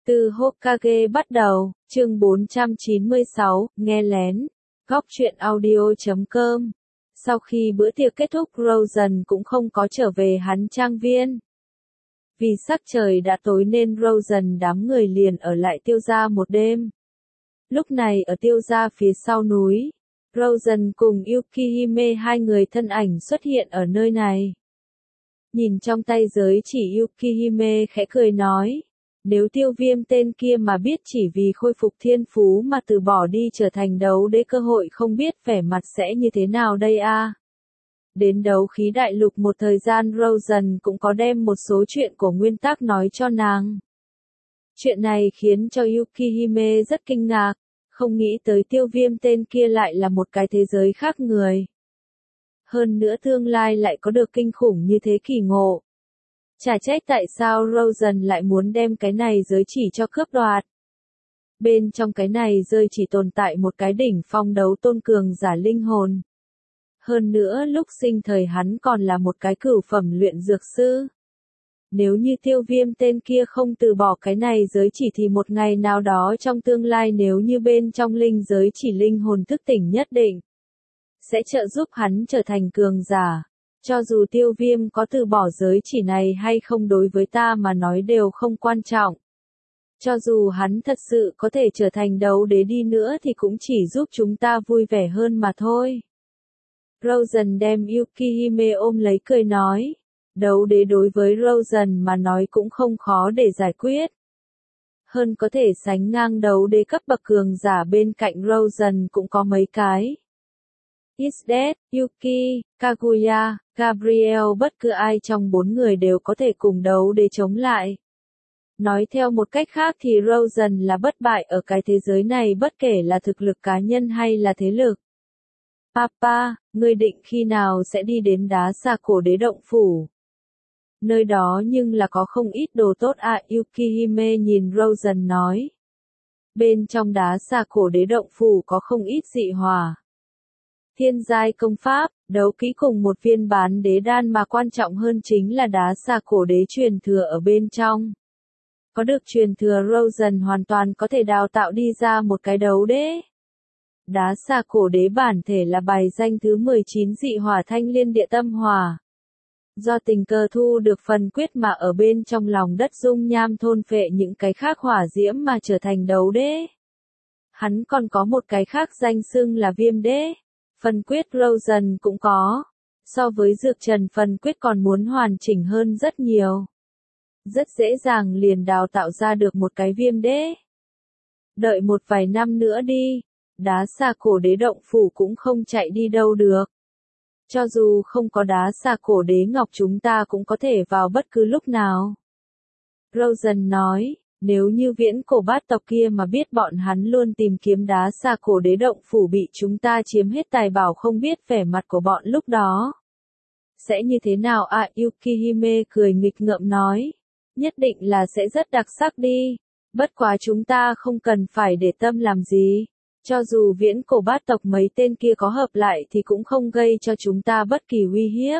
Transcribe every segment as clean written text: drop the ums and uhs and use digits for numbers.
Từ Hokage bắt đầu, chương 496, nghe lén, góc truyện audio.com. Sau khi bữa tiệc kết thúc, Rosen cũng không có trở về hắn trang viên. Vì sắc trời đã tối nên Rosen đám người liền ở lại tiêu gia một đêm. Lúc này ở tiêu gia phía sau núi, Rosen cùng Yukihime hai người thân ảnh xuất hiện ở nơi này. Nhìn trong tay giới chỉ, Yukihime khẽ cười nói, nếu Tiêu Viêm tên kia mà biết chỉ vì khôi phục thiên phú mà từ bỏ đi trở thành đấu đế, cơ hội không biết vẻ mặt sẽ như thế nào đây a. Đến đấu khí đại lục một thời gian, Rosen cũng có đem một số chuyện của nguyên tắc nói cho nàng. Chuyện này khiến cho Yukihime rất kinh ngạc, không nghĩ tới Tiêu Viêm tên kia lại là một cái thế giới khác người. Hơn nữa tương lai lại có được kinh khủng như thế, kỳ ngộ. Chả trách tại sao Rosen lại muốn đem cái này giới chỉ cho cướp đoạt. Bên trong cái này rơi chỉ tồn tại một cái đỉnh phong đấu tôn cường giả linh hồn. Hơn nữa lúc sinh thời hắn còn là một cái cửu phẩm luyện dược sư. Nếu như Tiêu Viêm tên kia không từ bỏ cái này giới chỉ thì một ngày nào đó trong tương lai, nếu như bên trong linh giới chỉ linh hồn thức tỉnh, nhất định sẽ trợ giúp hắn trở thành cường giả. Cho dù Tiêu Viêm có từ bỏ giới chỉ này hay không, đối với ta mà nói đều không quan trọng. Cho dù hắn thật sự có thể trở thành đấu đế đi nữa thì cũng chỉ giúp chúng ta vui vẻ hơn mà thôi. Rosen đem Yukihime ôm lấy cười nói, đấu đế đối với Rosen mà nói cũng không khó để giải quyết. Hơn có thể sánh ngang đấu đế cấp bậc cường giả bên cạnh Rosen cũng có mấy cái. Isdet, Yuki, Kaguya, Gabriel, bất cứ ai trong bốn người đều có thể cùng đấu đế chống lại. Nói theo một cách khác thì Rosen là bất bại ở cái thế giới này, bất kể là thực lực cá nhân hay là thế lực. Papa, ngươi định khi nào sẽ đi đến đá xà cổ đế động phủ? Nơi đó nhưng là có không ít đồ tốt à, Yukihime nhìn Rosen nói. Bên trong đá xà cổ đế động phủ có không ít dị hỏa, thiên giai công pháp, đấu kỹ cùng một viên bán đế đan, mà quan trọng hơn chính là đá xà cổ đế truyền thừa ở bên trong. Có được truyền thừa, Rosen hoàn toàn có thể đào tạo đi ra một cái đấu đế. Đá xà cổ đế bản thể là bài danh thứ 19 dị hỏa thanh liên địa tâm hỏa. Do tình cờ thu được phần quyết mà ở bên trong lòng đất dung nham thôn phệ những cái khác hỏa diễm mà trở thành đấu đế. Hắn còn có một cái khác danh xưng là viêm đế. Phần quyết Rosen cũng có. So với dược trần, phần quyết còn muốn hoàn chỉnh hơn rất nhiều. Rất dễ dàng liền đào tạo ra được một cái viêm đế. Đợi một vài năm nữa đi, đá xà cổ đế động phủ cũng không chạy đi đâu được. Cho dù không có đá xà cổ đế ngọc, chúng ta cũng có thể vào bất cứ lúc nào. Rosen nói, nếu như viễn cổ bát tộc kia mà biết bọn hắn luôn tìm kiếm đá xà cổ đế động phủ bị chúng ta chiếm hết tài bảo, không biết vẻ mặt của bọn lúc đó sẽ như thế nào à, Yukihime cười nghịch ngợm nói, nhất định là sẽ rất đặc sắc đi, bất quá chúng ta không cần phải để tâm làm gì. Cho dù viễn cổ bát tộc mấy tên kia có hợp lại thì cũng không gây cho chúng ta bất kỳ uy hiếp.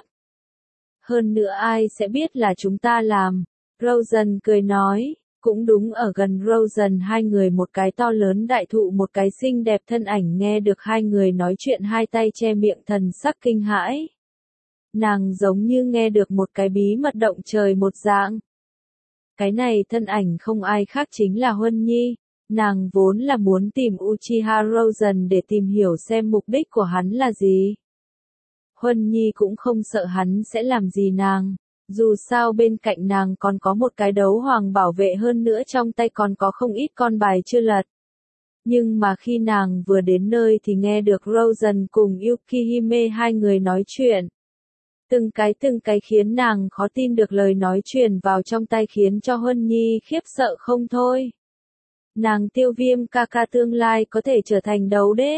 Hơn nữa ai sẽ biết là chúng ta làm? Rosen cười nói, cũng đúng, ở gần Rosen hai người một cái to lớn đại thụ, một cái xinh đẹp thân ảnh. Nghe được hai người nói chuyện, hai tay che miệng, thần sắc kinh hãi. Nàng giống như nghe được một cái bí mật động trời một dạng. Cái này thân ảnh không ai khác chính là Huân Nhi. Nàng vốn là muốn tìm Uchiha Rosen để tìm hiểu xem mục đích của hắn là gì. Huân Nhi cũng không sợ hắn sẽ làm gì nàng. Dù sao bên cạnh nàng còn có một cái đấu hoàng bảo vệ, hơn nữa trong tay còn có không ít con bài chưa lật. Nhưng mà khi nàng vừa đến nơi thì nghe được Rosen cùng Yukihime hai người nói chuyện. Từng cái khiến nàng khó tin được lời nói truyền vào trong tay, khiến cho Huân Nhi khiếp sợ không thôi. Nàng Tiêu Viêm ca ca tương lai có thể trở thành đấu đế.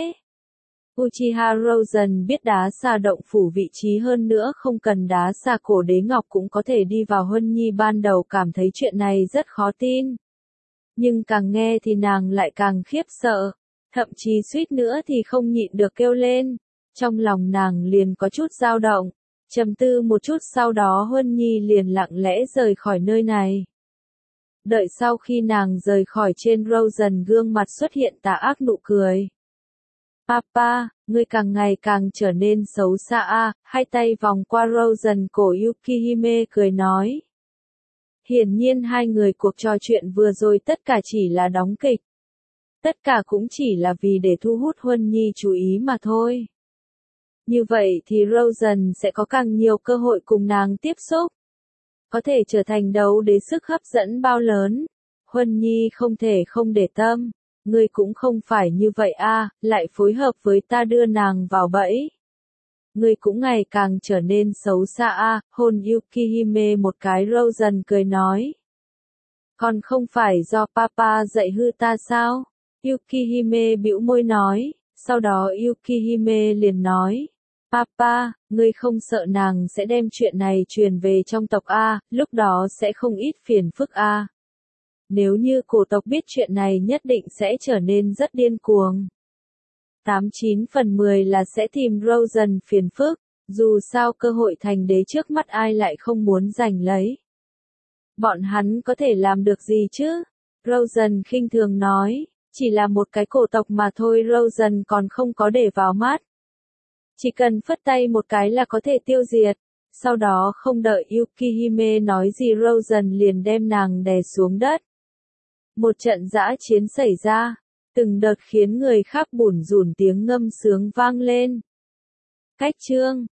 Uchiha Rosen biết đá xà động phủ vị trí, hơn nữa không cần đá xà cổ đế ngọc cũng có thể đi vào. Huân Nhi ban đầu cảm thấy chuyện này rất khó tin. Nhưng càng nghe thì nàng lại càng khiếp sợ. Thậm chí suýt nữa thì không nhịn được kêu lên. Trong lòng nàng liền có chút dao động. Trầm tư một chút, sau đó Huân Nhi liền lặng lẽ rời khỏi nơi này. Đợi sau khi nàng rời khỏi trên Rosen gương mặt xuất hiện tà ác nụ cười. Papa, ngươi càng ngày càng trở nên xấu xa a, hai tay vòng qua Rosen cổ Yukihime cười nói. Hiển nhiên hai người cuộc trò chuyện vừa rồi tất cả chỉ là đóng kịch. Tất cả cũng chỉ là vì để thu hút Huân Nhi chú ý mà thôi. Như vậy thì Rosen sẽ có càng nhiều cơ hội cùng nàng tiếp xúc. Có thể trở thành đấu đế sức hấp dẫn bao lớn. Huân Nhi không thể không để tâm. Ngươi cũng không phải như vậy a, lại phối hợp với ta đưa nàng vào bẫy. Ngươi cũng ngày càng trở nên xấu xa a, hôn Yukihime một cái. Rosen cười nói. Còn không phải do papa dạy hư ta sao? Yukihime bĩu môi nói, sau đó Yukihime liền nói. Papa, ngươi không sợ nàng sẽ đem chuyện này truyền về trong tộc a, lúc đó sẽ không ít phiền phức a. Nếu như cổ tộc biết chuyện này nhất định sẽ trở nên rất điên cuồng. 89/10 là sẽ tìm Rosen phiền phức, dù sao cơ hội thành đế trước mắt ai lại không muốn giành lấy. Bọn hắn có thể làm được gì chứ? Rosen khinh thường nói, chỉ là một cái cổ tộc mà thôi. Rosen còn không có để vào mắt. Chỉ cần phất tay một cái là có thể tiêu diệt. Sau đó không đợi Yukihime nói gì Rosen liền đem nàng đè xuống đất. Một trận dã chiến xảy ra, từng đợt khiến người khác bủn rủn tiếng ngâm sướng vang lên. Cách chương